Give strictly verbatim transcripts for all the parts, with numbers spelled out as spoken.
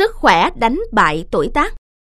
Sức khỏe đánh bại tuổi tác.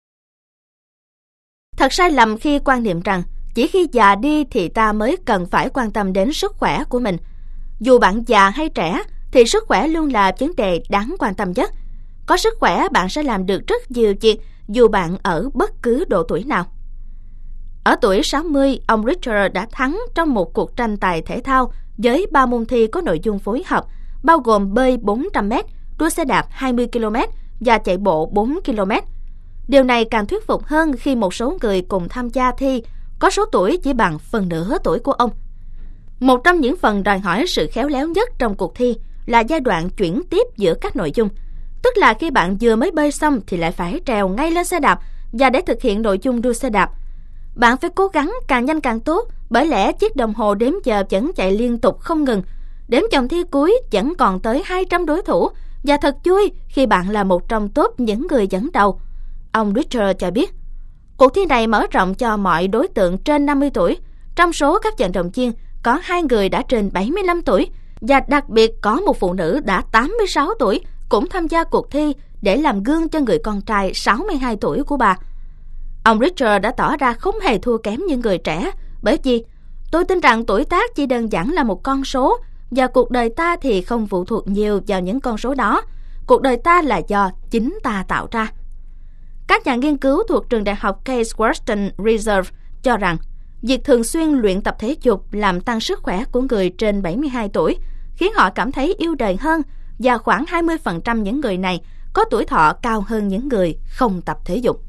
Thật sai lầm khi quan niệm rằng chỉ khi già đi thì ta mới cần phải quan tâm đến sức khỏe của mình. Dù bạn già hay trẻ thì sức khỏe luôn là vấn đề đáng quan tâm nhất. Có sức khỏe bạn sẽ làm được rất nhiều việc dù bạn ở bất cứ độ tuổi nào. Ở tuổi sáu mươi, ông Richard đã thắng trong một cuộc tranh tài thể thao với ba môn thi có nội dung phối hợp, bao gồm bơi bốn trăm mét, đua xe đạp hai mươi ki lô mét và chạy bộ bốn ki lô mét. Điều này càng thuyết phục hơn khi một số người cùng tham gia thi có số tuổi chỉ bằng phần nửa tuổi của ông. Một trong những phần đòi hỏi sự khéo léo nhất trong cuộc thi là giai đoạn chuyển tiếp giữa các nội dung. Tức là khi bạn vừa mới bơi xong thì lại phải trèo ngay lên xe đạp, và để thực hiện nội dung đua xe đạp, bạn phải cố gắng càng nhanh càng tốt, bởi lẽ chiếc đồng hồ đếm giờ vẫn chạy liên tục không ngừng. Đến vòng thi cuối vẫn còn tới hai trăm đối thủ, và thật vui khi bạn là một trong top những người dẫn đầu. Ông Richard cho biết, cuộc thi này mở rộng cho mọi đối tượng trên năm mươi tuổi. Trong số các vận động viên, có hai người đã trên bảy mươi lăm tuổi, và đặc biệt có một phụ nữ đã tám mươi sáu tuổi cũng tham gia cuộc thi để làm gương cho người con trai sáu mươi hai tuổi của bà. Ông Richard đã tỏ ra không hề thua kém những người trẻ, bởi vì tôi tin rằng tuổi tác chỉ đơn giản là một con số, và cuộc đời ta thì không phụ thuộc nhiều vào những con số đó. Cuộc đời ta là do chính ta tạo ra. Các nhà nghiên cứu thuộc trường đại học Case Western Reserve cho rằng việc thường xuyên luyện tập thể dục làm tăng sức khỏe của người trên bảy mươi hai tuổi, khiến họ cảm thấy yêu đời hơn, và khoảng hai mươi phần trăm những người này có tuổi thọ cao hơn những người không tập thể dục.